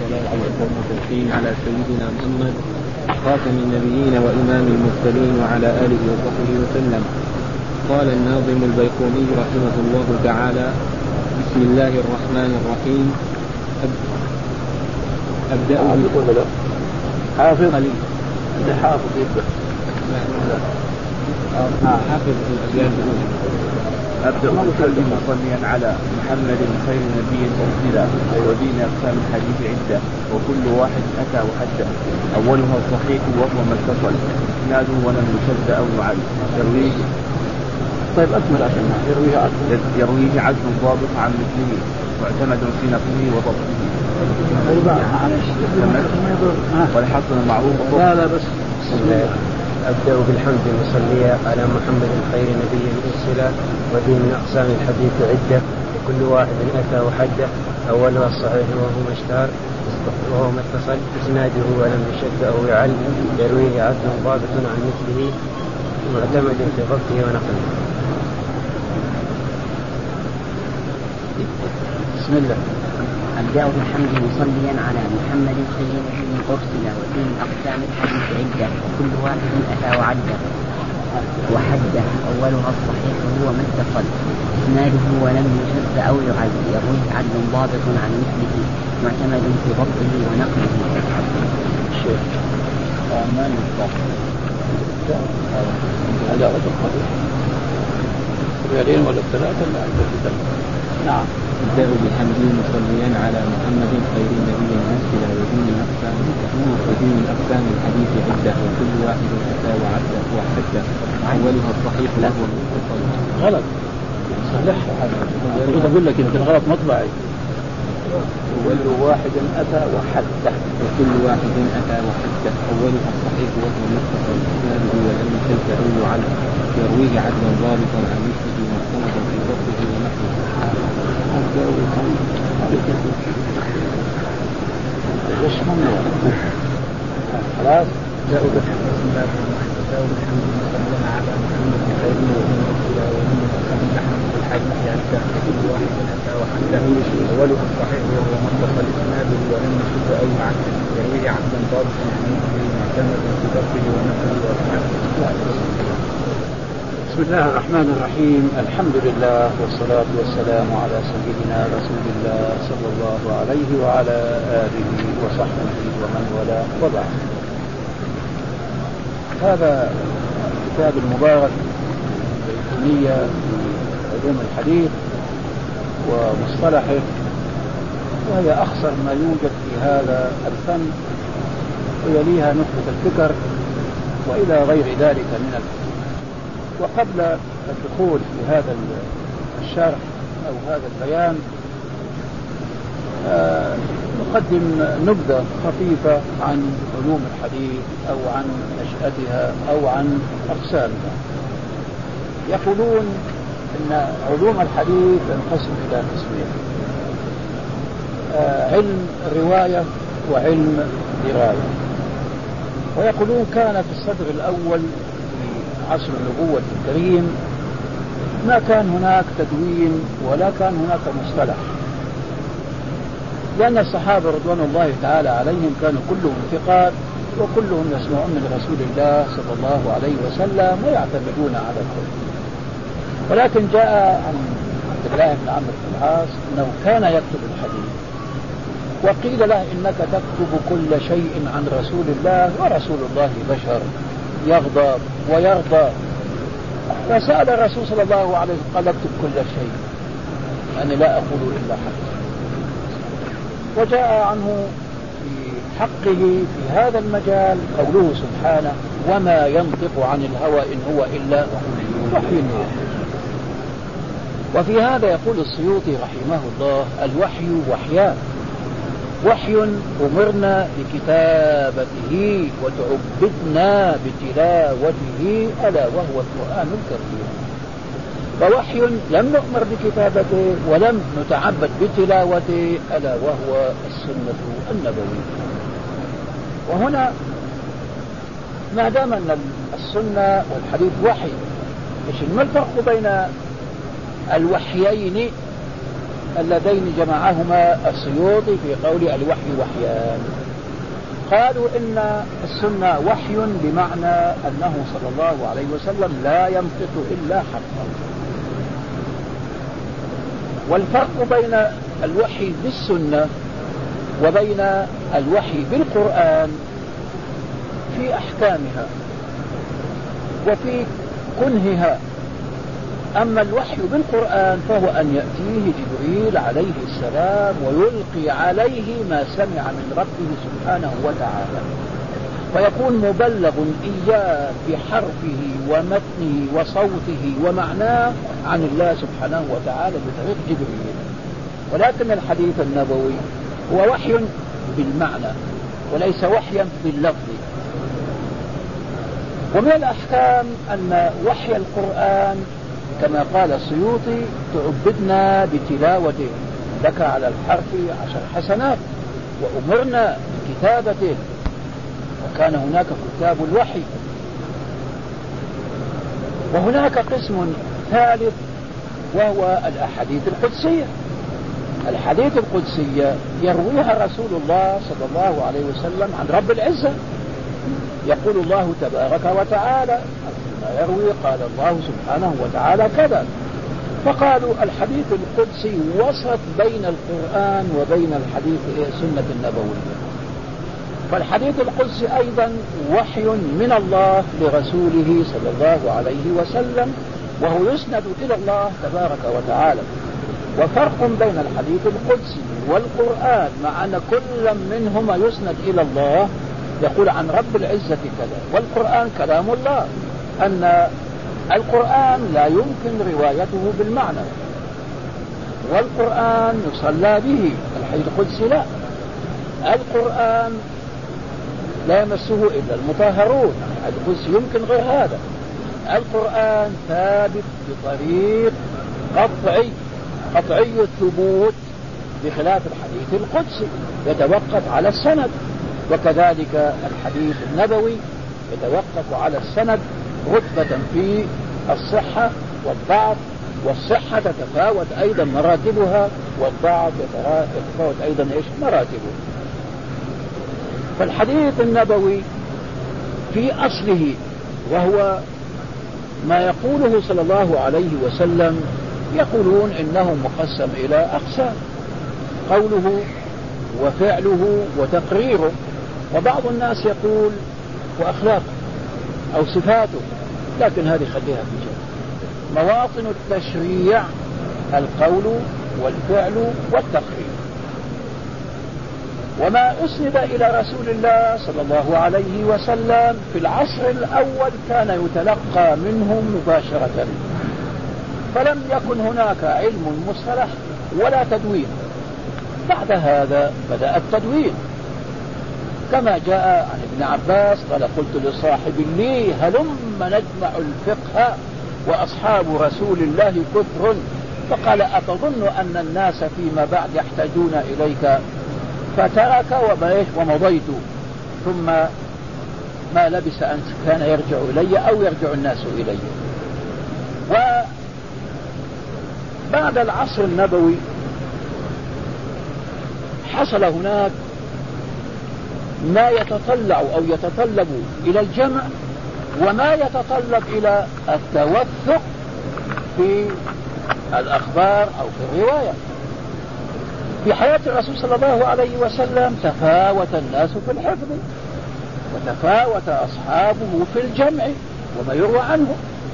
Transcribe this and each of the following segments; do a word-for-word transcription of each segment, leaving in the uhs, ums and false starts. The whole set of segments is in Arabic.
والصلاة والسلام على سيدنا محمد خاتم النبيين وإمام المرسلين وعلى آله وصحبه وسلم. قال الناظم البيقوني رحمه الله تعالى: بسم الله الرحمن الرحيم. أبدأ ولا حافظ علي اللي حافظ يبدأ حافظ الأبيات الأولى. أبدأ بالكلم مصليا على محمد خير نبي أرسل ودين أقسام الحديث عدة وكل واحد أتى وحده أولها الصحيح وهو ما اتصل إسناده ولم يشد أو يعد يرويه. طيب أكمل عشان يرويه عدل يرويه عدل ضابط عن مثله معتمد في نقله وضبطه. ولحسن المعروف. لا لا بس أبدأ بالحمد مصليا على محمد خير نبي أرسل ودين من أقسام الحديث عدة وكل واحد أتى وحده أولها الصحيح وهو ما اشتهر وهو ما اتصل إسناده ولم يشد أو يعل يرويه عدل ضابط عن مثله معتمد في ضبطه ونقله. بسم الله. أبدأ بالحمد مصليا على محمد خير نبي أرسل ودين أقسام الحديث عدة وكل واحد أتى وعده وحده أولها الصحيح هو ما اتصل إسناده ولم يشد أو يعد يرويه عدل ضابط عن مثله معتمد في ضبطه ونقله. الشيخ أمان هذا رجل قبيل ريالين ولا ثلاثة لا عندك. نعم. أبدأ بالحمد مصليا على محمد خير نبي أرسل ودين الأقسام ودين الأقسام الحديث عدة وكل واحد أتى وعده وحده أولها الصحيح وهو المتصل. غلط صلحها هذا أقول لك يمكن غلط مطبعي. وكل واحد أتى وحده وكل واحد أتى وحده أولها الصحيح وهو المتصل إسناده ولم يشد أو يعل يرويه عدلا ضابطا عن مثله معتمدا في ضبطه ونحوه. ليش ممنوع؟ خلاص جاءوا بسم الله الرحمن الرحيم. الحمد لله على محمد خير نبي أرسل ودين الأقسام الحديث عدة كل واحد أتى وحده أولها الصحيح وهو ما اتصل إسناده ولم يشد أو يعل يرويه عدلا ضابطا عن مثله معتمدا في ضبطه ونحوه. بسم الله الرحمن الرحيم. الحمد لله والصلاة والسلام على سيدنا رسول الله صلى الله عليه وعلى آله وصحبه ومن والاه وبعد. هذا الكتاب المبارك البيقونية في علوم الحديث ومصطلحه، وهي أخصر ما يوجد في هذا الفن ويليها نخبة الفكر وإلى غير ذلك من الفكر. وقبل الدخول في هذا الشرح أو هذا البيان آه نقدم نبذة خفيفة عن علوم الحديث أو عن نشأتها أو عن أقسامها. يقولون أن علوم الحديث تنقسم إلى قسمين: آه علم الرواية وعلم دراية. ويقولون كان في الصدر الأول عصر النبوة الكريم ما كان هناك تدوين ولا كان هناك مصطلح، لأن الصحابة رضوان الله تعالى عليهم كانوا كلهم ثقات وكلهم يسمعون من رسول الله صلى الله عليه وسلم ويعتمدون على الكل. ولكن جاء عن عبد الله بن عمرو بن العاص أنه كان يكتب الحديث، وقيل له إنك تكتب كل شيء عن رسول الله ورسول الله بشر يغضب ويرضى. فسأل الرسول صلى الله عليه وسلم قال اكتب كل شيء، أنا لا أقول إلا حق. وجاء عنه في حقه في هذا المجال قوله سبحانه: وما ينطق عن الهوى إن هو إلا وحي يوحى. وفي هذا يقول السيوطي رحمه الله: الوحي وحيان، وحي أمرنا بكتابته وتعبدنا بتلاوته ألا وهو القرآن الكريم، ووحي لم نؤمر بكتابته ولم نتعبد بتلاوته ألا وهو السنة النبوية. وهنا ما دام أن السنة والحديث وحي، ما الفرق بين الوحيين اللذين جمعهما السيوطي في قول الوحي وحيان. قالوا إن السنة وحي بمعنى أنه صلى الله عليه وسلم لا ينطق إلا حقا. والفرق بين الوحي بالسنة وبين الوحي بالقرآن في أحكامها وفي كنهها. أما الوحي بالقرآن فهو أن يأتيه جبريل عليه السلام ويلقي عليه ما سمع من ربه سبحانه وتعالى، فيكون مبلغ إياه بحرفه ومتنه وصوته ومعناه عن الله سبحانه وتعالى بطريق جبريل. ولكن الحديث النبوي هو وحي بالمعنى وليس وحيا باللفظ. ومن الأحكام أن وحي القرآن كما قال السيوطي تعبدنا بتلاوته، لك على الحرف عشر حسنات، وأمرنا بكتابته، وكان هناك كتاب الوحي. وهناك قسم ثالث وهو الأحاديث القدسية. الحديث القدسية يرويها رسول الله صلى الله عليه وسلم عن رب العزة، يقول الله تبارك وتعالى ما يروي قال الله سبحانه وتعالى كذا. فقالوا الحديث القدسي وسط بين القرآن وبين الحديث السنة النبوية. فالحديث القدسي أيضا وحي من الله لرسوله صلى الله عليه وسلم، وهو يسند إلى الله تبارك وتعالى. وفرق بين الحديث القدسي والقرآن مع أن كل منهما يسند إلى الله، يقول عن رب العزة كذا، والقرآن كلام الله، أن القرآن لا يمكن روايته بالمعنى، والقرآن يصلى به. الحديث القدسي لا، القرآن لا يمسه إلا المطهرون، الحديث القدسي يمكن غير هذا. القرآن ثابت بطريق قطعي قطعي الثبوت، بخلاف الحديث القدسي يتوقف على السند. وكذلك الحديث النبوي يتوقف على السند رتبة في الصحة والضعف، والصحة تتفاوت أيضا مراتبها، والضعف يتفاوت أيضا إيش مراتبه. فالحديث النبوي في أصله وهو ما يقوله صلى الله عليه وسلم، يقولون إنه مقسم إلى أقسام: قوله وفعله وتقريره، وبعض الناس يقول وأخلاقه أو صفاته، لكن هذه خليها في جنب. مواطن التشريع القول والفعل والتقرير. وما أسند إلى رسول الله صلى الله عليه وسلم في العصر الأول كان يتلقى منهم مباشرة، فلم يكن هناك علم مصطلح ولا تدوين. بعد هذا بدأ التدوين، كما جاء عن ابن عباس قال: قلت لصاحب لي هلم نجمع الفقه وأصحاب رسول الله كثر، فقال: أتظن أن الناس فيما بعد يحتاجون إليك؟ فترك ومضيت، ثم ما لبس أن كان يرجع إلي أو يرجع الناس إلي. وبعد العصر النبوي حصل هناك ما يتطلع أو يتطلب إلى الجمع، وما يتطلب إلى التوثق في الأخبار أو في الرواية. في حياة الرسول صلى الله عليه وسلم تفاوت الناس في الحفظ، وتفاوت أصحابه في الجمع وما يروى عنه.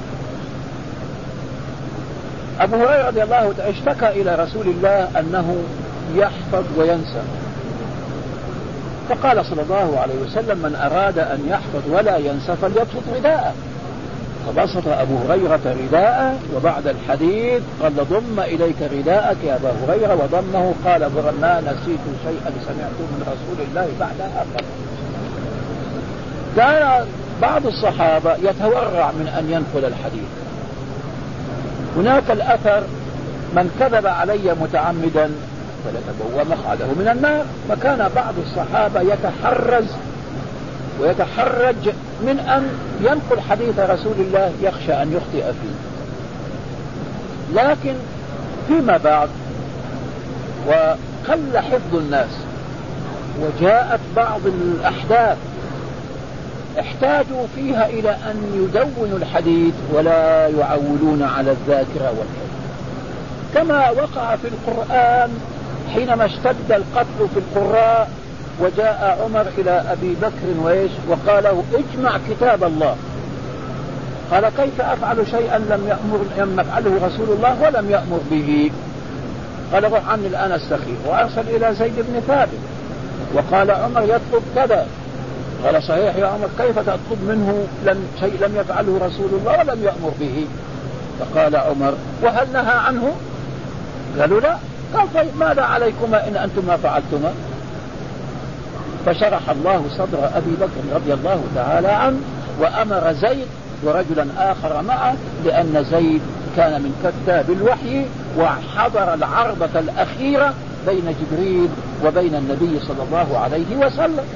أبو هريرة رضي الله عنه اشتكى إلى رسول الله أنه يحفظ وينسى، فقال صلى الله عليه وسلم: من أراد أن يحفظ ولا ينسى فليبسط رداءه. فبسط أبو هريرة رداءه، وبعد الحديث قال: ضم إليك رداءك يا أبا هريرة، وضمه. قال: ما نسيت شيئا سمعته من رسول الله بعد آخر. كان بعض الصحابة يتورع من أن ينقل الحديث. هناك الأثر: من كذب علي متعمدا فليتبوأ مقعده من النار. فكان بعض الصحابة يتحرز ويتحرج من أن ينقل حديث رسول الله، يخشى أن يخطئ فيه. لكن فيما بعد وقل حفظ الناس، وجاءت بعض الأحداث احتاجوا فيها إلى أن يدونوا الحديث ولا يعولون على الذاكرة والحفظ، كما وقع في القرآن حينما اشتد القتل في القراء، وجاء عمر إلى أبي بكر وإيش وقال له اجمع كتاب الله. قال كيف أفعل شيئا لم يأمر لم يفعله رسول الله ولم يأمر به؟ قال روح عني الآن استخير، وأرسل إلى زيد بن ثابت وقال عمر يطلب كذا. قال صحيح يا عمر، كيف تطلب منه لم شيء لم يفعله رسول الله ولم يأمر به؟ فقال عمر وهل نهى عنه؟ قالوا لا. قال طيب ماذا عليكما إن أنتما فعلتما؟ فشرح الله صدر أبي بكر رضي الله تعالى عنه، وأمر زيد ورجلا آخر معه، لأن زيد كان من كتاب الوحي وحضر العرضة الأخيرة بين جبريل وبين النبي صلى الله عليه وسلم.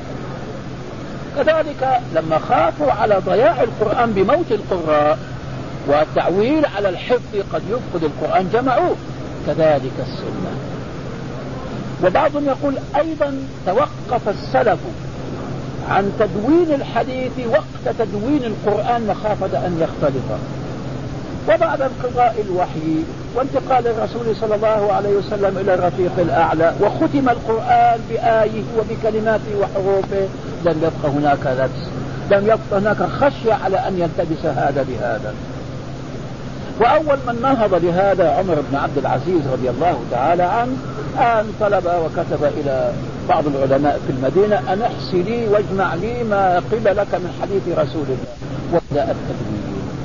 كذلك لما خافوا على ضياع القرآن بموت القراء والتعويل على الحفظ قد يفقد القرآن جمعوه، كذلك السنة. وبعضهم يقول أيضا توقف السلف عن تدوين الحديث وقت تدوين القرآن مخافة أن يختلف، وبعد انقضاء الوحي وانتقال الرسول صلى الله عليه وسلم إلى الرفيق الأعلى وختم القرآن بآيه وبكلماته وحروفه، لم يبقى هناك لبس، لم يبقى هناك خشية على أن يلتبس هذا بهذا. وأول من نهض لهذا عمر بن عبد العزيز رضي الله تعالى عنه، أن طلب وكتب إلى بعض العلماء في المدينة أن احصي لي واجمع لي ما قبل لك من حديث رسول الله، وبدأ التدوين.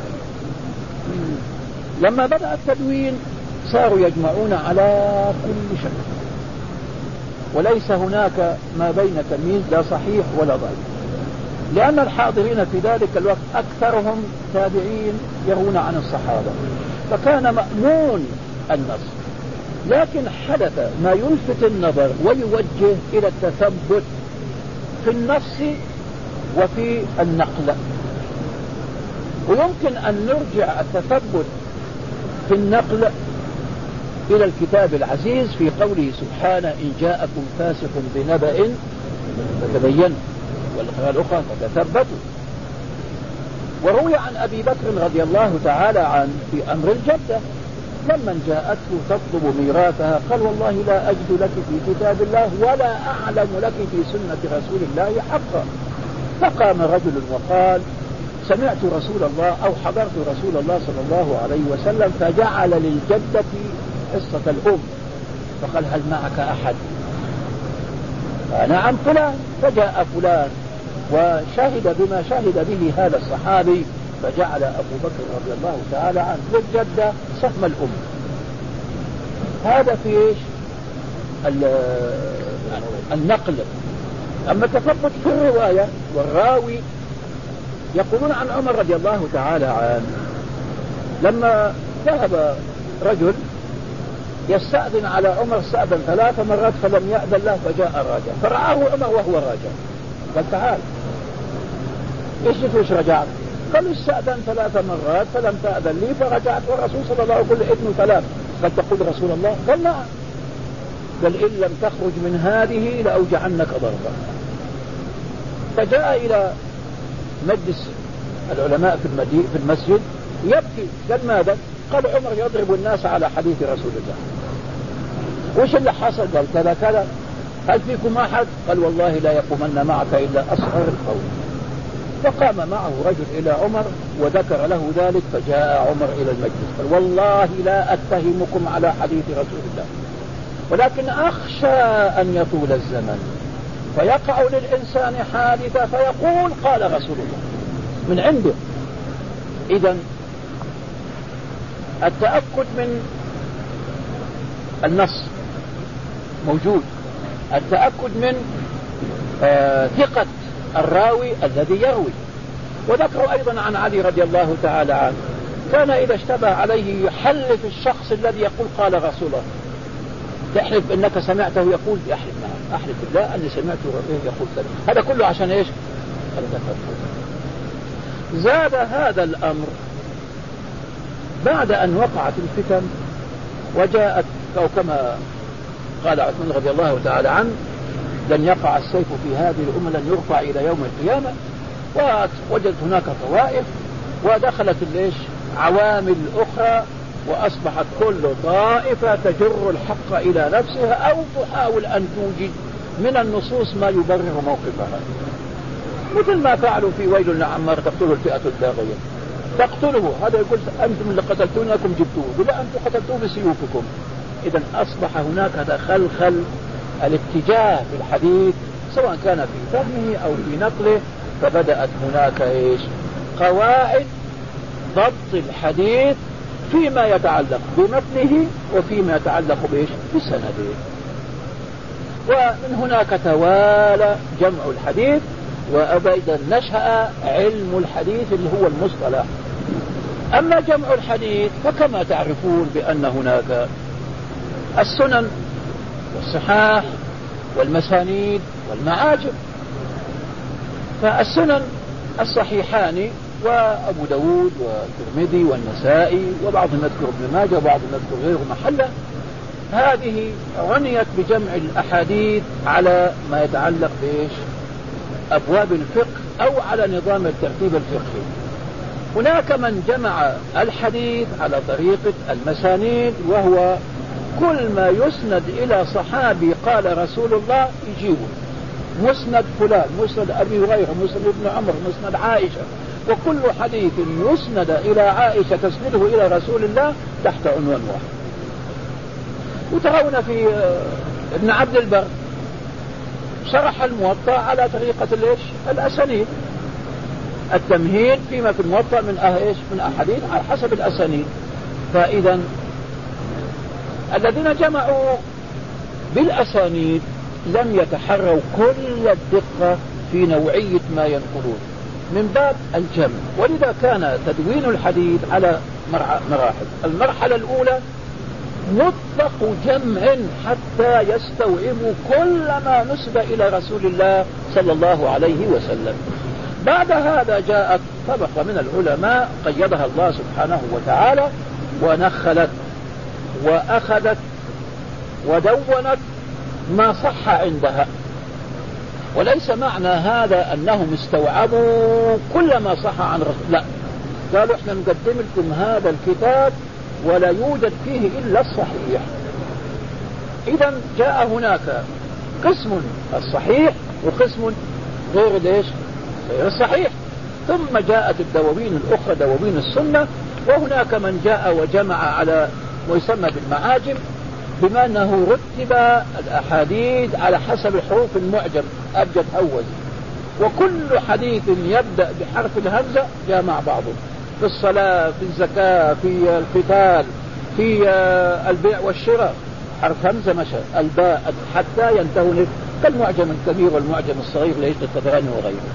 لما بدأ التدوين صاروا يجمعون على كل شيء، وليس هناك ما بين تمييز لا صحيح ولا ضعيف، لأن الحاضرين في ذلك الوقت أكثرهم تابعين يرون عن الصحابة، فكان مأمون النص. لكن حدث ما يلفت النظر ويوجه إلى التثبت في النص وفي النقل. ويمكن أن نرجع التثبت في النقل إلى الكتاب العزيز في قوله سبحانه إن جاءكم فاسق بنبأ فتبينوا، والقراءة الأخرى فتثبتوا. وروي عن أبي بكر رضي الله تعالى عنه في أمر الجدة لما جاءته تطلب ميراثها قال والله لا أجد لك في كتاب الله ولا أعلم لك في سنة رسول الله حقا. فقام رجل وقال سمعت رسول الله أو حضرت رسول الله صلى الله عليه وسلم فجعل للجدة قصة الأم، فقال هل معك أحد؟ نعم فلان. فجاء فلان وشهد بما شهد به هذا الصحابي، فجعل أبو بكر رضي الله تعالى عنه للجدة سهم الأم. هذا في إيش؟ النقل. أما التثبت في الرواية والراوي، يقولون عن عمر رضي الله تعالى عنه لما ذهب رجل يستأذن على عمر استأذن ثلاث مرات فلم يأذن له، فجاء الراجع فرآه عمر وهو راجع قال تعال ايش وش رجعت؟ قال استأذن ثلاث مرات فلم تأذن لي فرجعت، والرسول صلى الله عليه وسلم يقول ابن ثلاث. قال تقول رسول الله؟ قال نعم. قال إن لم تخرج من هذه لأوجعنك ضربا. فجاء إلى مجلس العلماء في المدينة في المسجد يبكي. قال ماذا؟ قال عمر يضرب الناس على حديث رسول الله. وش اللي حصل؟ قال كذا كذا. هل فيكم أحد؟ قال والله لا يقومن معك إلا أصغر القوم. فقام معه رجل إلى عمر وذكر له ذلك، فجاء عمر إلى المجلس قال والله لا أتهمكم على حديث رسول الله، ولكن أخشى أن يطول الزمن فيقع للإنسان حادثة فيقول قال رسول الله من عنده. إذن التأكد من النص موجود، التأكد من آه ثقة الراوي الذي يروي. وذكروا أيضا عن علي رضي الله تعالى عنه كان إذا اشتبه عليه يحلف الشخص الذي يقول قال رسول الله، تحلف إنك سمعته يقول يحلف نعم أحلف بالله أني سمعته يقول كذا. هذا كله عشان إيش؟ زاد هذا الأمر بعد أن وقعت الفتن وجاءت أو كما قال عثمان رضي الله تعالى عنه لن يقع السيف في هذه الأمة، لن يرفع إلى يوم القيامة. ووجدت هناك طوائف ودخلت ليش عوامل أخرى، وأصبحت كل طائفة تجر الحق إلى نفسها أو تحاول أن توجد من النصوص ما يبرر موقفها، مثل ما فعلوا في ويل لعمار تقتله الفئة الباغية، تقتله هذا يقول أنتم اللي قتلتونكم جبتوه، يقول لا أنتم قتلتوه بسيوفكم. إذا أصبح هناك هذا خلخل الاتجاه في الحديث سواء كان في فهمه أو في نقله، فبدأت هناك إيش قواعد ضبط الحديث فيما يتعلق بمتنه وفيما يتعلق بإيش بسنده. ومن هناك توالى جمع الحديث، وأيضا نشأ علم الحديث اللي هو المصطلح. أما جمع الحديث فكما تعرفون بأن هناك السنن والصحاح والمسانيد والمعاجم. فالسنن الصحيحان وأبو داود والترمذي والنسائي، وبعضهم يذكر ابن ماجه وبعضهم يذكر غيره محله، هذه عنيت بجمع الأحاديث على ما يتعلق بإيش أبواب الفقه أو على نظام الترتيب الفقهي. هناك من جمع الحديث على طريقة المسانيد، وهو كل ما يسند إلى صحابي قال رسول الله يجيبه، مسند فلان، مسند أبي هريرة، مسند ابن عمر، مسند عائشة، وكل حديث يسند إلى عائشة تسنده إلى رسول الله تحت عنوان واحد. وترون في ابن عبد البر شرح الموطأ على طريقة الايش الأسانيد، التمهيد فيما في الموطأ من ايش من أحاديث على حسب الأسانيد. فإذا الذين جمعوا بالأسانيد لم يتحروا كل الدقة في نوعية ما ينقلون من باب الجمع، ولذا كان تدوين الحديث على مراحل. المرحلة الأولى مطلق جمع حتى يستوعبوا كل ما نسب إلى رسول الله صلى الله عليه وسلم. بعد هذا جاءت طبقة من العلماء قيدها الله سبحانه وتعالى ونخلت وأخذت ودونت ما صح عندها، وليس معنى هذا أنهم استوعبوا كل ما صح عن رسول، لا، قالوا احنا نقدم لكم هذا الكتاب ولا يوجد فيه إلا الصحيح. إذا جاء هناك قسم الصحيح وقسم غير ليش غير الصحيح. ثم جاءت الدواوين الأخرى دواوين السنة، وهناك من جاء وجمع على ويسمى بالمعاجم، بما أنه رتب الأحاديث على حسب حروف المعجم أبجد أول، وكل حديث يبدأ بحرف الهمزة جاء مع بعضه، في الصلاة، في الزكاة، في القتال، في البيع والشراء، حرف همزة مشى، الباء حتى ينتهي كالمعجم الكبير والمعجم الصغير ليش الطبراني وغيره.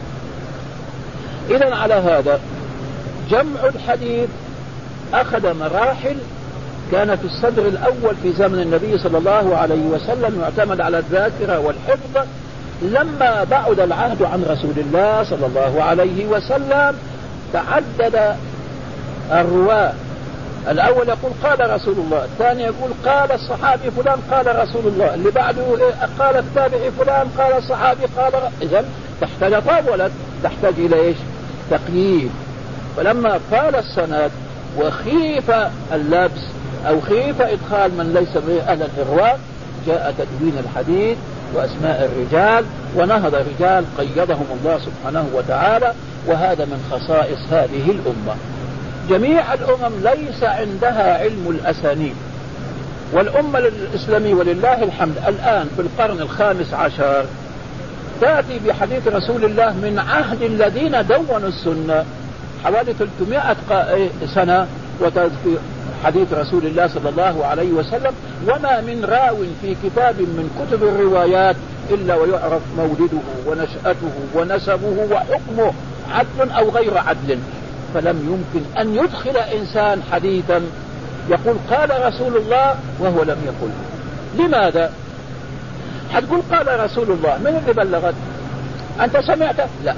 إذن على هذا جمع الحديث أخذ مراحل. كان في الصدر الأول في زمن النبي صلى الله عليه وسلم يعتمد على الذاكرة والحفظ. لما بعد العهد عن رسول الله صلى الله عليه وسلم تعدد الرواة، الأول يقول قال رسول الله، الثاني يقول قال الصحابي فلان قال رسول الله، اللي بعده قال التابعي فلان قال الصحابي قال. إذن تحتاج طاولة، تحتاج إلى إيش تقييد. فلما قال السند وخيف اللبس أو خيف إدخال من ليس به أهل الرواة، جاء تدوين الحديث وأسماء الرجال، ونهض رجال قيدهم الله سبحانه وتعالى، وهذا من خصائص هذه الأمة. جميع الأمم ليس عندها علم الأسانيد، والأمة الإسلامية ولله الحمد الآن في القرن الخامس عشر تأتي بحديث رسول الله من عهد الذين دونوا السنة حوالي ثلاثمائة سنة، وتذكر حديث رسول الله صلى الله عليه وسلم، وما من راو في كتاب من كتب الروايات إلا ويعرف مولده ونشأته ونسبه وحكمه عدل أو غير عدل. فلم يمكن أن يدخل إنسان حديثا يقول قال رسول الله وهو لم يقل. لماذا؟ حتقول قال رسول الله، من اللي بلغت؟ أنت سمعته؟ لا.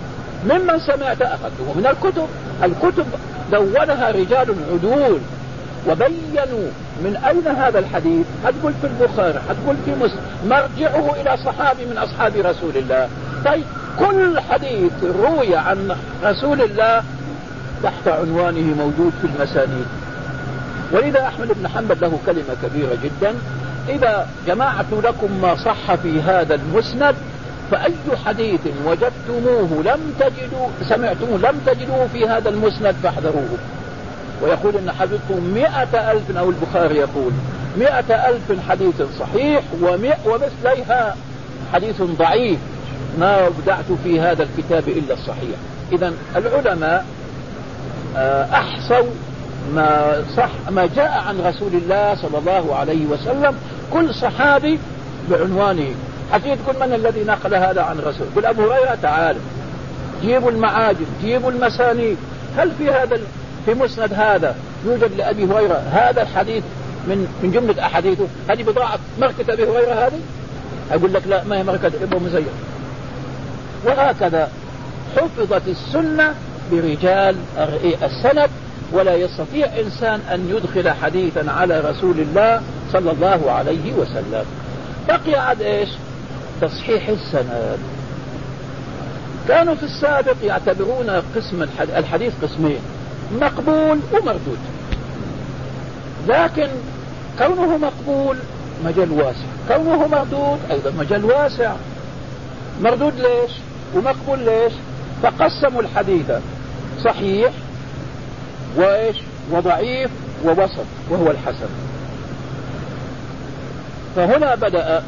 ممن سمعت أخذته من الكتب. الكتب دونها رجال عدول، وبينوا من أين هذا الحديث، هتقول في البخاري، هتقول في مسلم، مرجعه إلى صحابي من أصحاب رسول الله. طيب كل حديث روي عن رسول الله تحت عنوانه موجود في المسانيد. ولذا أحمد بن حنبل له كلمة كبيرة جدا: إذا جمعت لكم ما صح في هذا المسند فأي حديث وجدتموه لم تجدوا سمعتموه لم تجدوه في هذا المسند فاحذروه. ويقول إن حديثكم مئة ألف، أو البخاري يقول مئة ألف حديث صحيح ومثليها حديث ضعيف، ما ابدعت في هذا الكتاب إلا الصحيح. إذن العلماء أحصوا ما صح ما جاء عن رسول الله صلى الله عليه وسلم، كل صحابي بعنوانه. حتى تقول من الذي نقل هذا عن رسول؟ قل أبو هريرة، تعال جيبوا المعاجم، جيبوا المسانيد، هل في هذا في مسند هذا يوجد لأبي هريرة هذا الحديث من من جملة أحاديثه؟ هذه بضاعة ماركة أبي هريرة هذه؟ أقول لك لا، ما هي ماركة ابو مزيد. وهكذا حفظت السنة برجال السند، ولا يستطيع إنسان أن يدخل حديثا على رسول الله صلى الله عليه وسلم. بقي عد إيش؟ تصحيح السند. كانوا في السابق يعتبرون قسم الحديث قسمين: مقبول ومردود. لكن كونه مقبول مجال واسع، كونه مردود أيضا مجال واسع. مردود ليش ومقبول ليش؟ فقسموا الحديث صحيح وإيش وضعيف ووسط، وهو الحسن. فهنا بدأ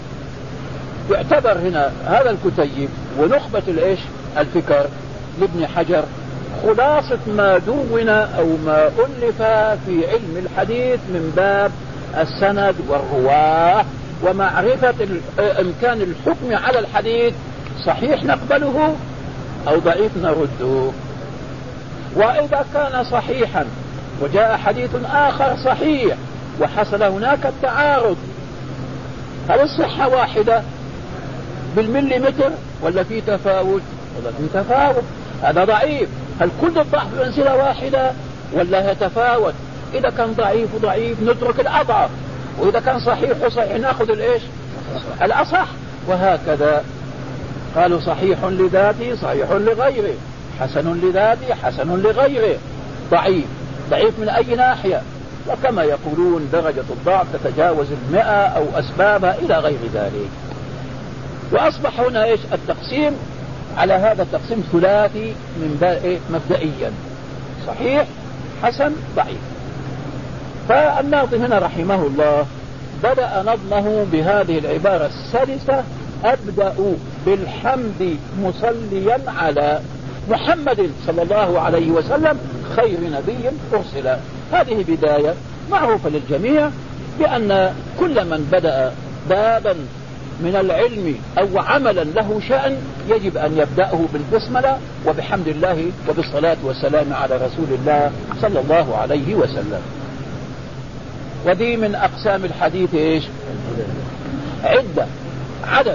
يعتبر هنا هذا الكتيب ونخبة الإيش الفكر لابن حجر خلاصة ما دون أو ما ألف في علم الحديث من باب السند والرواه ومعرفة إمكان الحكم على الحديث، صحيح نقبله أو ضعيف نرده. وإذا كان صحيحا وجاء حديث آخر صحيح وحصل هناك التعارض، هل الصحة واحدة بالمليمتر ولا في تفاوت؟ ولا في تفاوت، هذا ضعيف. هل كل الضعف بمنزلة واحدة ولا يتفاوت؟ إذا كان ضعيف وضعيف نترك الأضعف، وإذا كان صحيح وصحيح نأخذ الإيش الأصح. وهكذا قالوا صحيح لذاته صحيح لغيره، حسن لذاته حسن لغيره، ضعيف ضعيف من أي ناحية. وكما يقولون درجة الضعف تتجاوز المئة أو أسبابها إلى غير ذلك. وأصبح هنا إيش التقسيم على هذا التقسيم ثلاثي من مبدئيا: صحيح حسن ضعيف. فالناظم هنا رحمه الله بدأ نظمه بهذه العبارة السادسة: أبدأ بالحمد مصليا على محمد صلى الله عليه وسلم خير نبي أرسل. هذه بداية معروفة للجميع بأن كل من بدأ بابا من العلم أو عملا له شأن يجب أن يبدأه بالبسملة وبحمد الله وبالصلاة والسلام على رسول الله صلى الله عليه وسلم. ودي من أقسام الحديث إيش؟ عدة، عدد،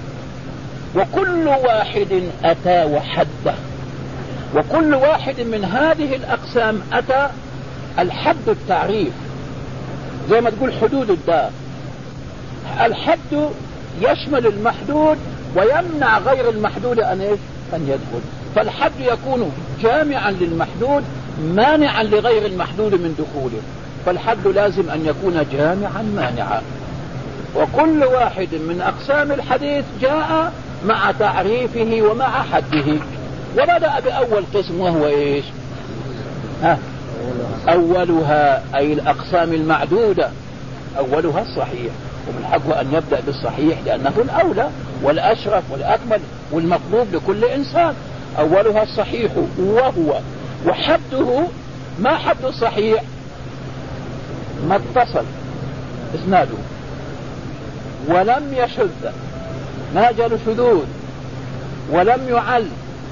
وكل واحد أتى وحده. وكل واحد من هذه الأقسام أتى الحد التعريف، زي ما تقول حدود الدار. الحد يشمل المحدود ويمنع غير المحدود أن إيش؟ أن يدخل. فالحد يكون جامعا للمحدود مانعا لغير المحدود من دخوله، فالحد لازم أن يكون جامعا مانعا. وكل واحد من أقسام الحديث جاء مع تعريفه ومع حده. وبدأ بأول قسم وهو إيش؟ ها؟ أولها أي الأقسام المعدودة، أولها الصحيح، ومن حقه أن يبدأ بالصحيح لأنه الأولى والأشرف والأكمل والمطلوب لكل إنسان. أولها الصحيح وهو وحده. ما حد الصحيح؟ ما اتصل إسناده ولم يشذ، ما جاء شذوذ، ولم يعل،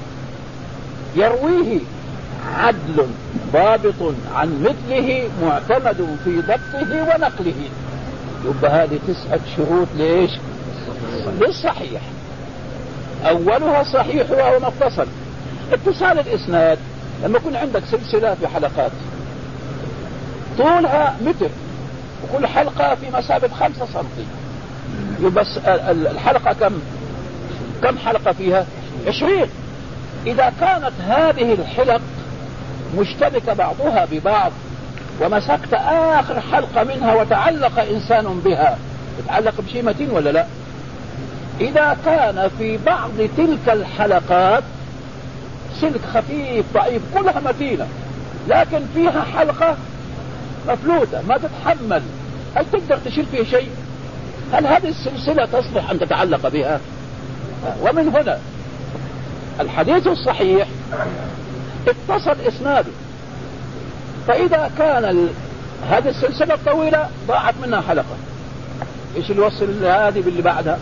يرويه عدل ضابط عن مثله معتمد في ضبطه ونقله. يبقى هذه تسعة شروط ليش؟ للصحيح. أولها صحيح وهو متصل. اتصال الإسناد لما يكون عندك سلسلة في حلقات طولها متر وكل حلقة في مسافة خمسة سنتي، يبقى الحلقة كم كم حلقة فيها؟ عشرين. إذا كانت هذه الحلق مشتبكة بعضها ببعض ومسكت آخر حلقة منها وتعلق إنسان بها، يتعلق بشيء متين ولا لا؟ إذا كان في بعض تلك الحلقات سلك خفيف ضعيف كلها متينة، لكن فيها حلقة مفلوتة ما تتحمل، هل تقدر تشيل فيه شيء؟ هل هذه السلسلة تصلح أن تتعلق بها؟ ومن هنا الحديث الصحيح اتصل إسناده، فإذا كان ال... هذه السلسلة الطويلة ضاعت منها حلقة، إيش اللي يوصل هذه باللي بعدها؟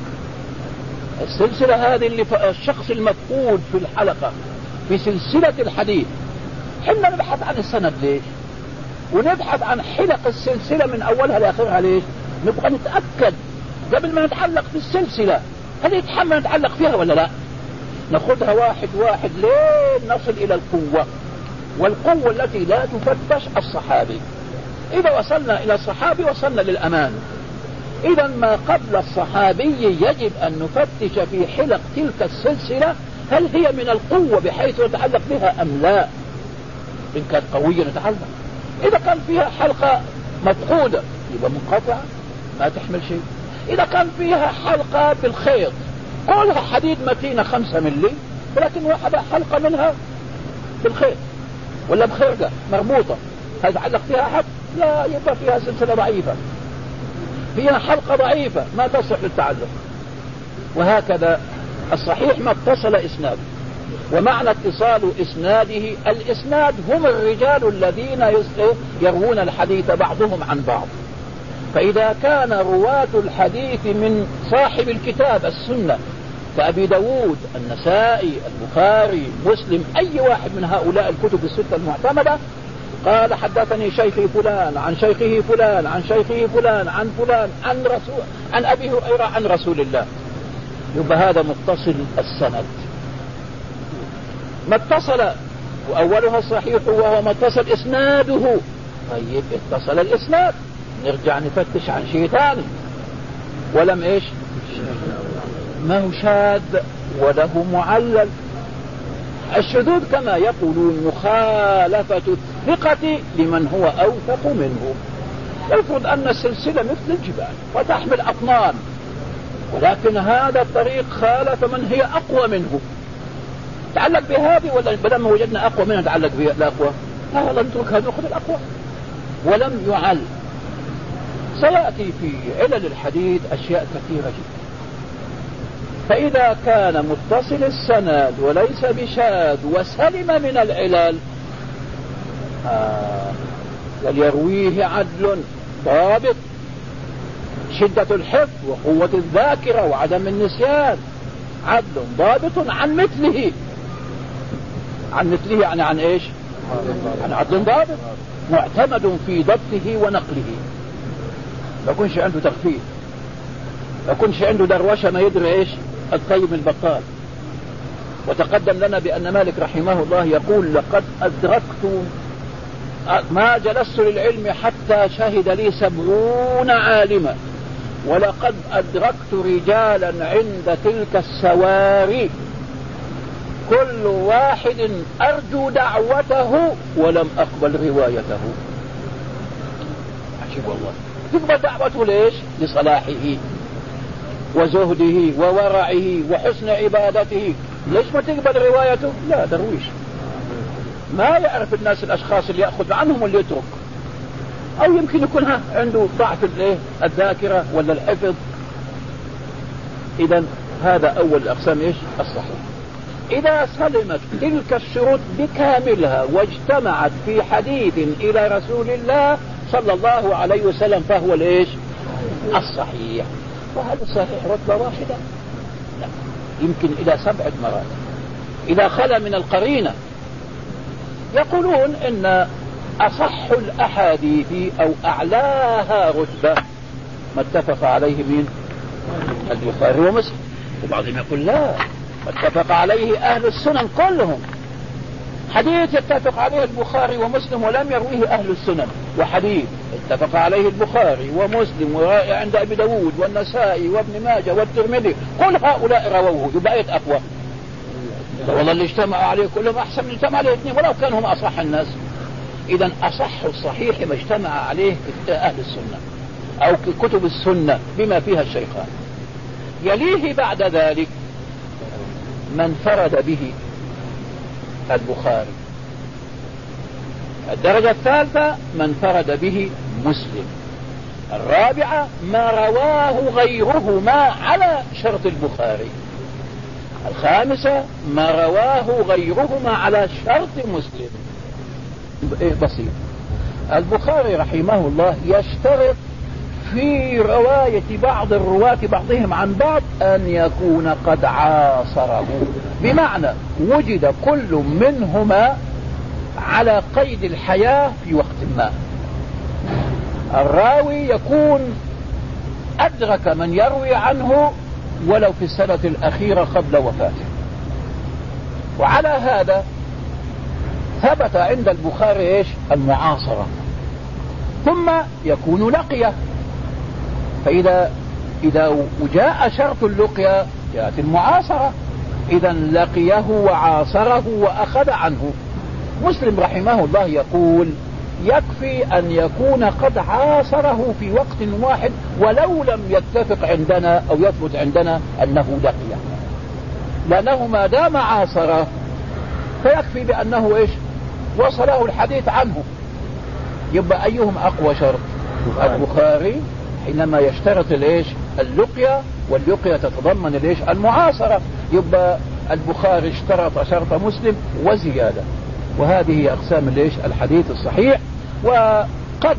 السلسلة هذه اللي ف... الشخص المفقود في الحلقة في سلسلة الحديث. حنا نبحث عن السند ليش؟ ونبحث عن حلق السلسلة من أولها لآخرها ليش؟ نبغى نتأكد قبل ما نتعلق في السلسلة هل يتحمل نتعلق فيها ولا لا. ناخذها واحد واحد لين نصل إلى القوة، والقوة التي لا تفتش الصحابي. إذا وصلنا إلى الصحابي وصلنا للأمان. إذا ما قبل الصحابي يجب أن نفتش في حلق تلك السلسلة هل هي من القوة بحيث نتعلق بها أم لا. إن كانت قوية نتعلق، إذا كان فيها حلقة مفقودة يبقى منقطعة ما تحمل شيء. إذا كان فيها حلقة بالخيط كلها حديد متينة خمسة ملي، ولكن واحدة حلقة منها بالخيط ولا بخرقة مربوطة، هل تعلق فيها حد؟ لا، يبقى فيها سلسلة ضعيفة، فيها حلقة ضعيفة ما تصح للتعلق. وهكذا الصحيح ما اتصل إسناده. ومعنى اتصال إسناده الإسناد هم الرجال الذين يروون الحديث بعضهم عن بعض. فإذا كان رواة الحديث من صاحب الكتاب السنة كأبي داود النسائي البخاري مسلم أي واحد من هؤلاء الكتب الستة المعتمدة قال حدثني شيخي فلان عن شيخه فلان عن شيخه فلان عن فلان عن رسول عن أبي هريرة عن رسول الله، يبقى هذا متصل السند. ما اتصل وأولها الصحيح وهو ما اتصل إسناده. طيب اتصل الإسناد نرجع نفتش عن شيء ثاني ولم إيش ما هو شاذ وله معلل. الشذوذ كما يقولون مخالفة الثقة لمن هو أوثق منه. يفرض أن السلسلة مثل الجبال وتحمل أطنان، ولكن هذا الطريق خالف من هي أقوى منه، تعلق بهذه ولا بدل ما وجدنا أقوى منها تعلق بها الأقوى؟ لا والله نترك هذا نأخذ الأقوى. ولم يعل. سيأتي في علل الحديث أشياء كثيرة جدا. فإذا كان متصل السند وليس بشاذ وسلم من العلل آه وليرويه عدل ضابط شدة الحفظ وقوة الذاكرة وعدم النسيان، عدل ضابط عن مثله. عن مثله يعني عن ايش؟ عن عدل ضابط معتمد في ضبطه ونقله، ما يكونش عنده تغفيل، ما يكونش عنده دروشة ما يدري ايش الطيب البطال. وتقدم لنا بأن مالك رحمه الله يقول لقد أدركت ما جلست للعلم حتى شهد لي سبعون عالما، ولقد أدركت رجالا عند تلك السواري كل واحد أرجو دعوته ولم أقبل روايته. عجيب والله. تقبل دعوته ليش؟ لصلاحه وزهده وورعه وحسن عبادته. ليش ما تقبل روايته؟ لا درويش، ما يعرف الناس الأشخاص اللي يأخذ عنهم واللي يترك، أو يمكن يكون عنده ضعف الذاكرة ولا الحفظ. إذن هذا أول الأقسام إيش؟ الصحيح. إذا سلمت تلك الشروط بكاملها واجتمعت في حديث إلى رسول الله صلى الله عليه وسلم فهو الإيش؟ الصحيح. وهذا الصحيح رتبة واحدة؟ لا، يمكن إلى سبعة مرات إذا خلا من القرينة. يقولون إن أصح الأحاديث أو أعلاها رتبة ما اتفق عليه من البخاري ومسلم، وبعضهم يقول لا، ما اتفق عليه أهل السنن كلهم. حديث يتفق عليه البخاري ومسلم ولم يرويه أهل السنن، وحديث اتفق عليه البخاري ومسلم وعند أبي داود والنسائي وابن ماجه والترمذي، كل هؤلاء رووه، يبقى أية أقوى؟ والله اللي اجتمعوا عليه كلهم أحسن من اجتمع عليه اثنين ولو كانوا هم أصح الناس. إذا أصح الصحيح ما اجتمع عليه أهل السنة أو كتب السنة بما فيها الشيخان. يليه بعد ذلك من فرد به البخاري. الدرجة الثالثة من فرد به مسلم. الرابعة ما رواه غيرهما على شرط البخاري. الخامسة ما رواه غيرهما على شرط مسلم. إيه بسيط. البخاري رحمه الله يشترط في رواية بعض الرواة بعضهم عن بعض أن يكون قد عاصره، بمعنى وجد كل منهما على قيد الحياة في وقت ما. الراوي يكون أدرك من يروي عنه ولو في السنة الأخيرة قبل وفاته، وعلى هذا ثبت عند البخاري إيش؟ المعاصرة. ثم يكون لقيه، فإذا إذا جاء شرط اللقيا جاءت المعاصرة، إذا لقيه وعاصره وأخذ عنه. مسلم رحمه الله يقول يكفي أن يكون قد عاصره في وقت واحد ولو لم يتفق عندنا أو يثبت عندنا أنه لقيه، لأنه ما دام عاصره فيكفي بأنه إيش؟ وصله الحديث عنه. يبقى أيهم أقوى شرط؟ البخاري حينما يشترط الإيش؟ اللقيا، واللقيا تتضمن الإيش؟ المعاصرة. يبقى البخاري اشترط شرط مسلم وزيادة. وهذه أقسام الإيش؟ الحديث الصحيح. وقد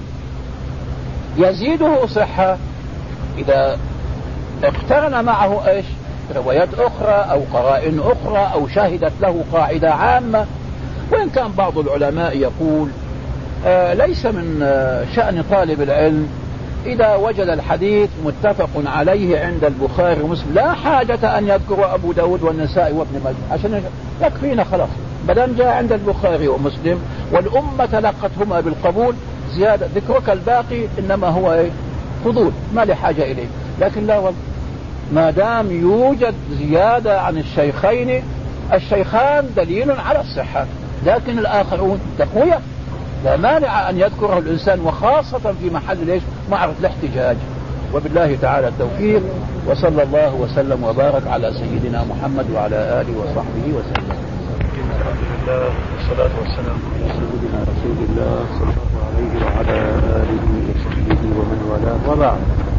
يزيده صحة إذا اقترن معه إيش؟ روايات أخرى أو قرائن أخرى أو شهدت له قاعدة عامة. وإن كان بعض العلماء يقول آه ليس من آه شأن طالب العلم إذا وجد الحديث متفق عليه عند البخاري ومسلم لا حاجة أن يذكر أبو داود والنسائي وابن ماجه، عشان يكفينا خلاص بدل جاء عند البخاري ومسلم والأمة تلقتهما بالقبول. زيادة ذكرك الباقي إنما هو فضول ما لحاجة إليه. لكن لا والله ما دام يوجد زيادة عن الشيخين، الشيخان دليل على الصحة، لكن الآخرون تقوية، لا مانع أن يذكره الإنسان، وخاصة في محل ليش؟ معرض الاحتجاج. وبالله تعالى التوفيق، وصلى الله وسلم وبارك على سيدنا محمد وعلى آله وصحبه وسلم. والصلاة والسلام على سيدنا رسول الله صلى الله عليه وعلى آله وصحبه ومن والاه، وبعد.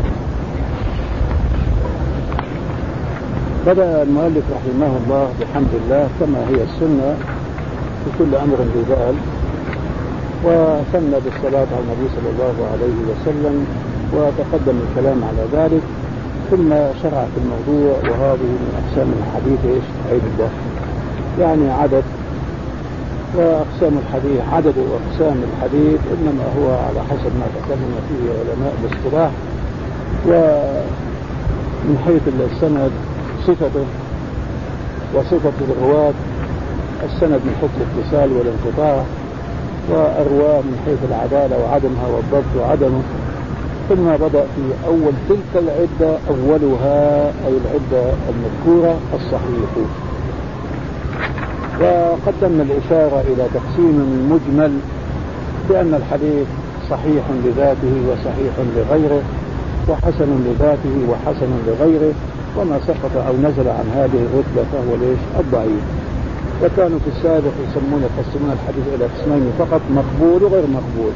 بدأ المؤلف رحمه الله بحمد الله كما هي السنة في كل أمر ببال، وثنى بالصلاة على النبي صلى الله عليه وسلم وتقدم الكلام على ذلك، ثم شرع في الموضوع. وهذه من أقسام الحديث إيش؟ عدة، يعني عدد. وأقسام الحديث عدد وأقسام الحديث إنما هو على حسب ما تكلم فيه علماء الاصطلاح. ومن حيث السند صفته وصفة الرواة، السند من حيث الاتصال والانقطاع، والرواة من حيث العدالة وعدمها والضبط وعدمه. ثم بدأ في أول تلك العدة أولها أي العدة المذكورة الصحيح. وقدمنا الإشارة إلى تقسيم مجمل بأن الحديث صحيح لذاته وصحيح لغيره، وحسن لذاته وحسن لغيره، وما سقط أو نزل عن هذه الرتبة فهو ليش؟ الضعيف. وكانوا في السابق يسمون يقسمون الحديث إلى قسمين فقط، مقبول وغير مقبول.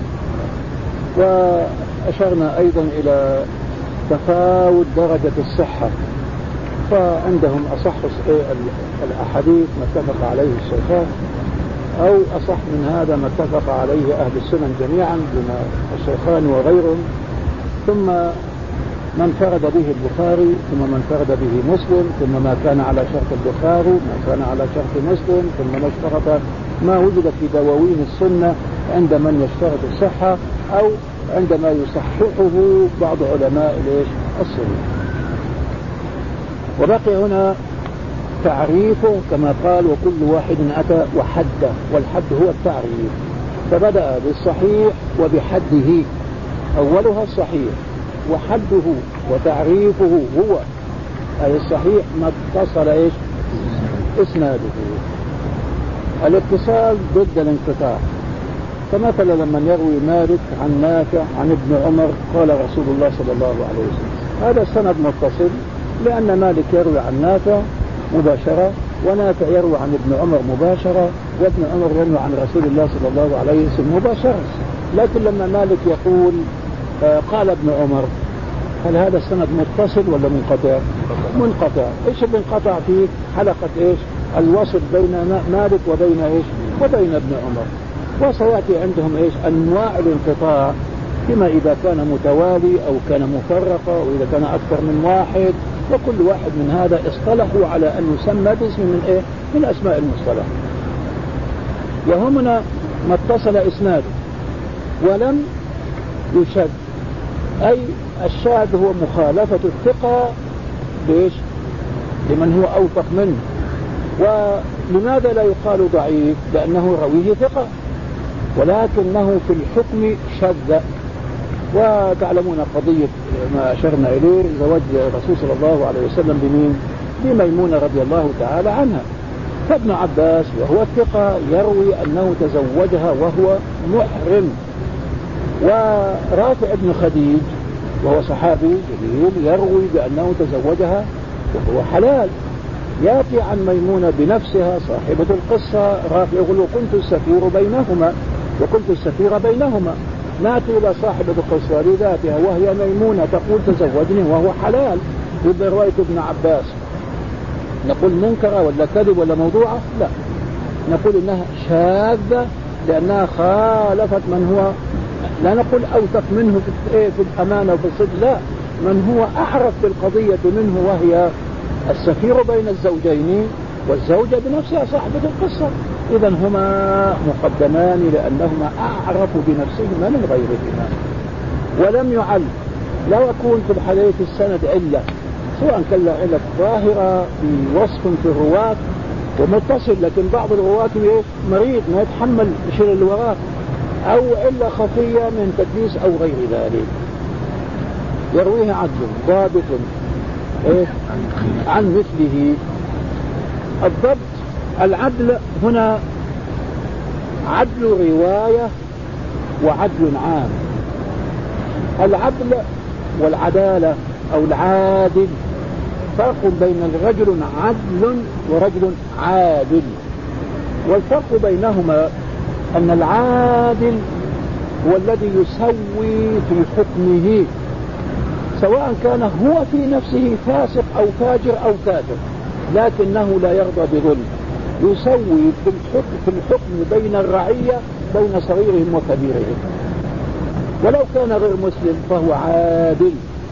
وأشرنا أيضا إلى تفاوت درجة الصحة، فعندهم أصح الأحاديث ما اتفق عليه الشيخان، أو أصح من هذا ما اتفق عليه أهل السنن جميعا بما الشيخان وغيرهم. ثم من فرد به البخاري، ثم من فرد به مسلم، ثم ما كان على شرط البخاري، ما كان على شرط مسلم، ثم ما اشترط ما وجد في دواوين السنة عند من يشترط الصحة أو عندما يصححه بعض علماء السنة. وبقي هنا تعريفه كما قال وكل واحد أتى وحده، والحد هو التعريف، فبدأ بالصحيح وبحده. أولها الصحيح وحده وتعريفه هو أي الصحيح ما اتصل إيش إسناده. الاتصال ضد الانقطاع، فمثلا لما يروي مالك عن نافع عن ابن عمر قال رسول الله صلى الله عليه وسلم، هذا السند متصل لأن مالك يروي عن نافع مباشرة ونافع يروي عن ابن عمر مباشرة وابن عمر يروي عن رسول الله صلى الله عليه وسلم مباشرة. لكن لما مالك يقول آه قال ابن عمر، هل هذا السند متصل ولا منقطع؟ منقطع. ايش اللي انقطع فيه؟ حلقة ايش؟ الوصل بين مالك وبين ايش؟ وبين ابن عمر. وسيأتي عندهم ايش؟ انواع الانقطاع، فيما اذا كان متوالي او كان مفرقة واذا كان اكثر من واحد، وكل واحد من هذا اصطلحوا على ان يسمى باسم من ايه؟ من اسماء المصطلح. وهمنا ما اتصل اسناده ولم يشد، اي الشاذ هو مخالفة الثقة بإيش؟ لمن هو أوثق منه. ولماذا لا يقال ضعيف؟ لأنه رويه ثقة ولكنه في الحكم شذ. وتعلمون قضية ما أشرنا إليه زواج الرسول صلى الله عليه وسلم بمين؟ بميمونة رضي الله تعالى عنها. فابن عباس وهو الثقة يروي أنه تزوجها وهو محرم، ورافع بن خديج وهو صحابي جليل يروي بأنه تزوجها وهو حلال. يأتي عن ميمونة بنفسها صاحبة القصة، رافع يقول وكنت السفير بينهما وكنت السفير بينهما. نأتي إلى صاحبة القصة لذاتها وهي ميمونة تقول تزوجني وهو حلال. يبقى رواية ابن عباس نقول منكرة ولا كذب ولا موضوعة؟ لا، نقول إنها شاذة لأنها خالفت من هو، لا نقول أوثق منه في, في الأمانة وفي الصدق، لا، من هو أعرف بالقضية منه وهي السفير بين الزوجين والزوجة بنفسها صاحبة القصة. إذن هما مقدمان لأنهما أعرف بنفسهما من غيرهما. ولم يعل، لو يكون في الحديث السند علة، سواء كان له علة ظاهرة في وصف في الرواة ومتصل، لكن بعض الرواة مريض ما يتحمل يشيل اللي وراه، أو علة خفية من تدليس أو غير ذلك، يرويه عدل ضابط إيه؟ عن مثله. الضبط العدل هنا عدل رواية وعدل عام. العدل والعدالة أو العادل فرق بين رجل عدل ورجل عادل، والفرق بينهما أن العادل هو الذي يسوي في حكمه، سواء كان هو في نفسه فاسق أو فاجر أو كافر، لكنه لا يرضى بظلم، يسوي في الحكم, في الحكم بين الرعية بين صغيرهم وكبيرهم. ولو كان غير مسلم فهو عادل.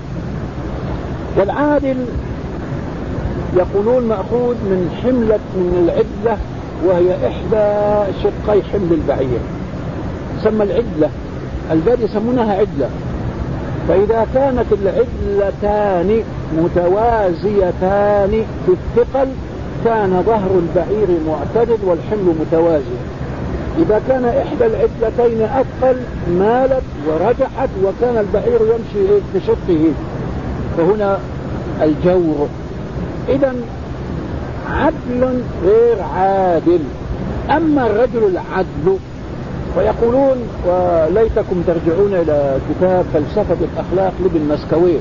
والعادل يقولون مأخوذ من حملة من العدلة، وهي إحدى شقي حمل البعير، سمى العدلة، البعير يسمونها عدلة. فإذا كانت العدلتان متوازيتان في الثقل كان ظهر البعير معتدل والحمل متوازي. إذا كان إحدى العدلتين أثقل مالت ورجحت وكان البعير يمشي بشقه، فهنا الجور. إذن عدل غير عادل. أما الرجل العدل ويقولون، وليتكم ترجعون إلى كتاب فلسفة الأخلاق لابن مسكويه،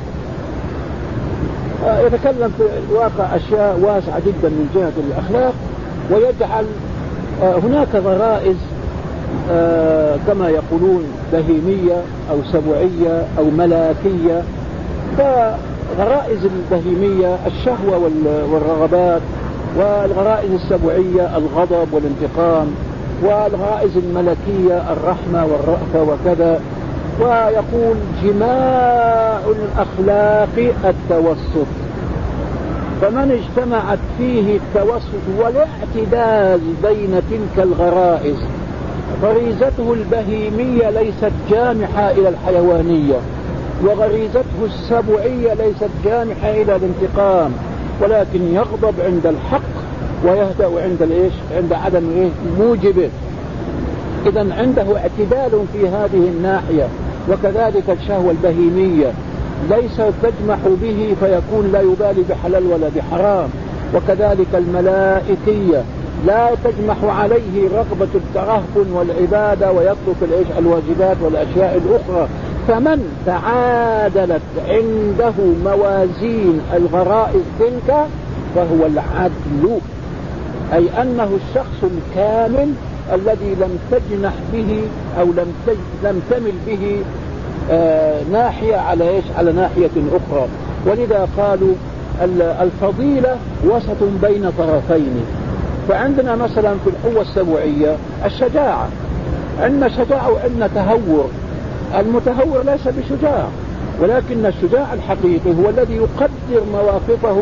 يتكلم في الواقع أشياء واسعة جدا من جهة الأخلاق، ويجعل هناك غرائز كما يقولون بهيمية أو سبوعية أو ملاكية. فغرائز البهيمية الشهوة والرغبات، والغرائز السبوعية الغضب والانتقام، والغرائز الملكية الرحمة والرأفة وكذا. ويقول جماع الأخلاق التوسط، فمن اجتمعت فيه التوسط والاعتدال بين تلك الغرائز، غريزته البهيمية ليست جامحة إلى الحيوانية، وغريزته السبوعية ليست جامحة إلى الانتقام، ولكن يغضب عند الحق ويهدأ عند الايش عند عدم ايه موجبه. اذا عنده اعتدال في هذه الناحية. وكذلك الشهوة البهيمية ليس تجمح به فيكون لا يبالي بحلال ولا بحرام. وكذلك الملائكية لا تجمح عليه رغبة الترهب والعبادة ويترك الايش الواجبات والاشياء الاخرى. فمن تعادلت عنده موازين الغرائز تلك فهو العدل، أي أنه الشخص الكامل الذي لم تجنح به أو لم لم تمل به آه ناحية على إيش على ناحية أخرى. ولذا قالوا الفضيلة وسط بين طرفين. فعندنا مثلا في القوة السبوعية الشجاعة، عندنا شجاعة وعندنا تهور. المتهور ليس بشجاع، ولكن الشجاع الحقيقي هو الذي يقدر مواقفه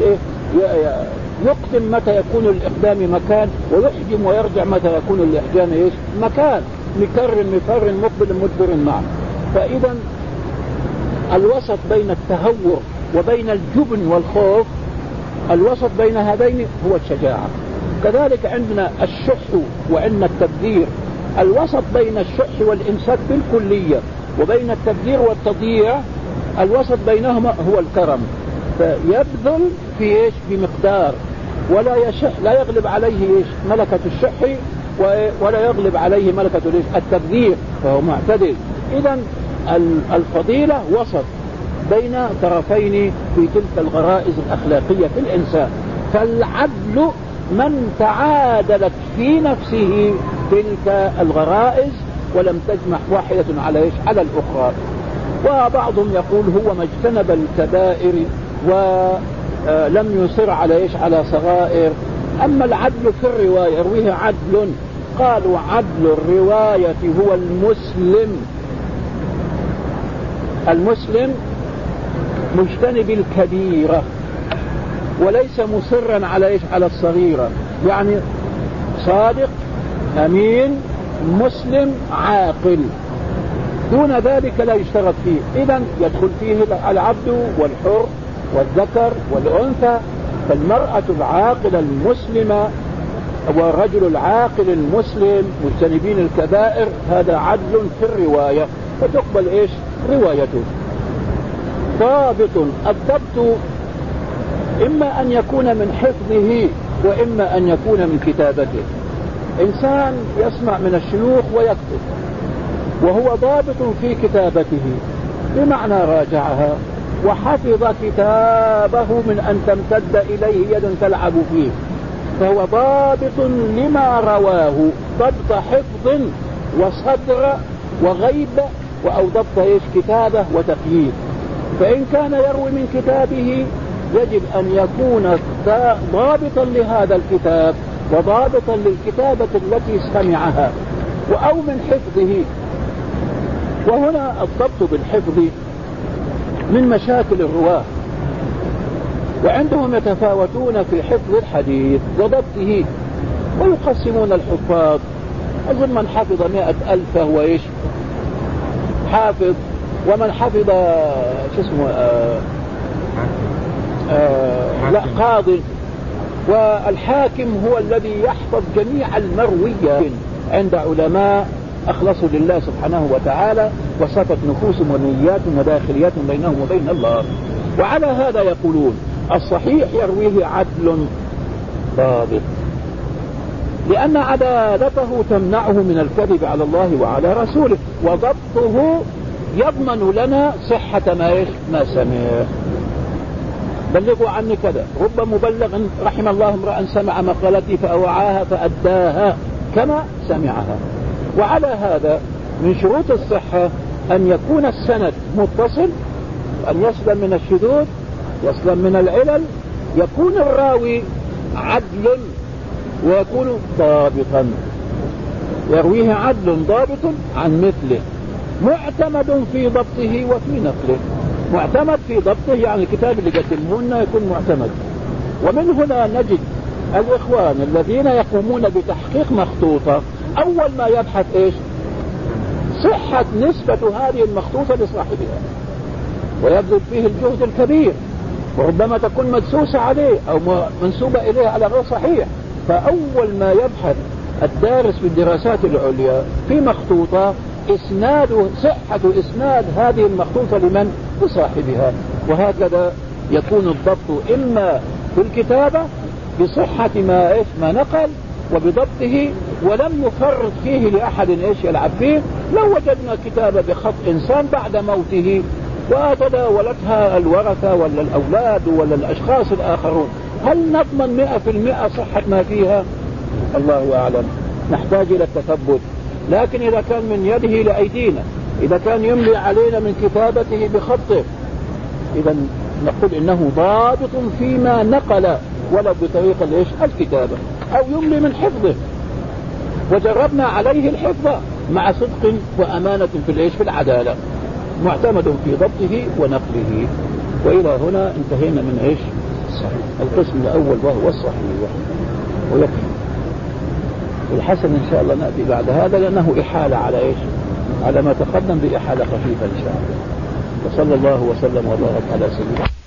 ويقدم متى يكون الإقدام مكان ويحجم ويرجع متى يكون الإحجام إيش مكان، مكر مفر مقبل مدبر معه. فإذا الوسط بين التهور وبين الجبن والخوف، الوسط بين هذين هو الشجاعة. كذلك عندنا الشح وعندنا التبذير. الوسط بين الشح والإمساك بالكلية وبين التبذير والتضييع، الوسط بينهما هو الكرم. فيبذل في إيش بمقدار ولا يشح، لا يغلب عليه إيش ملكة الشح ولا يغلب عليه ملكة التبذير، فهو معتدل. إذن الفضيلة وسط بين طرفين في تلك الغرائز الأخلاقية في الإنسان. فالعدل من تعادلت في نفسه تلك الغرائز ولم تجمح واحدة على إيش على الأخرى. وبعضهم يقول هو ما اجتنب الكبائر ولم يصر على إيش على صغائر. أما العدل في الرواية يرويه عدل، قالوا عدل الرواية هو المسلم، المسلم مجتنب الكبيرة وليس مصرا على إيش على الصغيرة، يعني صادق أمين مسلم عاقل، دون ذلك لا يشترط فيه. إذن يدخل فيه العبد والحر والذكر والأنثى. فالمرأة العاقلة المسلمة والرجل العاقل المسلم مجتنبين الكبائر، هذا عدل في الرواية فتقبل إيش روايته. ضابط، الضبط إما أن يكون من حفظه وإما أن يكون من كتابته. إنسان يسمع من الشيوخ ويكتب وهو ضابط في كتابته، بمعنى راجعها وحفظ كتابه من أن تمتد إليه يد تلعب فيه، فهو ضابط لما رواه ضبط حفظ وصدر وغيب أو ضبط إيش كتابة وتقييد. فإن كان يروي من كتابه يجب أن يكون ضابطا لهذا الكتاب وضابطا للكتابة التي سمعها أو من حفظه. وهنا الضبط بالحفظ من مشاكل الرواة، وعندهم يتفاوتون في حفظ الحديث وضبطه، ويقسمون الحفاظ. أظن من حفظ مئة ألف فهو إيش حافظ، ومن حفظ شو اسمه آه آه لا قاضي. والحاكم هو الذي يحفظ جميع المرويات عند علماء أخلصوا لله سبحانه وتعالى وصفت نفوسهم ونياتهم وداخليات بينهم وبين الله. وعلى هذا يقولون الصحيح يرويه عدل ضابط، لأن عدالته تمنعه من الكذب على الله وعلى رسوله، وضبطه يضمن لنا صحة ما ما سمع. بلغوا عني كذا، رب مبلغ رحم الله امرأ سمع مقالتي فأوعاها فأداها كما سمعها. وعلى هذا من شروط الصحة أن يكون السند متصل، أن يسلم من الشذوذ، يسلم من العلل، يكون الراوي عدل ويكون ضابطا، يرويه عدل ضابط عن مثله، معتمد في ضبطه وفي نقله. معتمد في ضبطه يعني الكتاب اللي قدمه لنا يكون معتمد. ومن هنا نجد الإخوان الذين يقومون بتحقيق مخطوطة أول ما يبحث إيش صحة نسبة هذه المخطوطة لصاحبها، ويبذل فيه الجهد الكبير وربما تكون مدسوسة عليه أو منسوبة إليه على غير صحيح. فأول ما يبحث الدارس في الدراسات العليا في مخطوطة إسناد صحة إسناد هذه المخطوطة لمن؟ لصاحبها. وهكذا يكون الضبط إما في الكتابة بصحة ما إيش ما نقل وبضبطه ولم يفرط فيه لأحد إيش يلعب فيه. لو وجدنا كتابة بخط إنسان بعد موته وتداولتها الورثة ولا الأولاد ولا الأشخاص الآخرون، هل نضمن مئة في المئة صحة ما فيها؟ الله أعلم، نحتاج إلى التثبت. لكن إذا كان من يده لأيدينا، إذا كان يملي علينا من كتابته بخطه، إذا نقول إنه ضابط فيما نقل ولو بطريقة الإيش الكتابة، أو يملي من حفظه وجربنا عليه الحفظ مع صدق وأمانة في الإيش في العدالة، معتمد في ضبطه ونقله. وإلى هنا انتهينا من إيش القسم الأول وهو الصحيح ويكفي. والحسن إن شاء الله نأتي بعد هذا لأنه إحالة على إيش على ما تقدم بإحالة خفيفة إن شاء الله. وصلى الله وسلم وبارك على سيدنا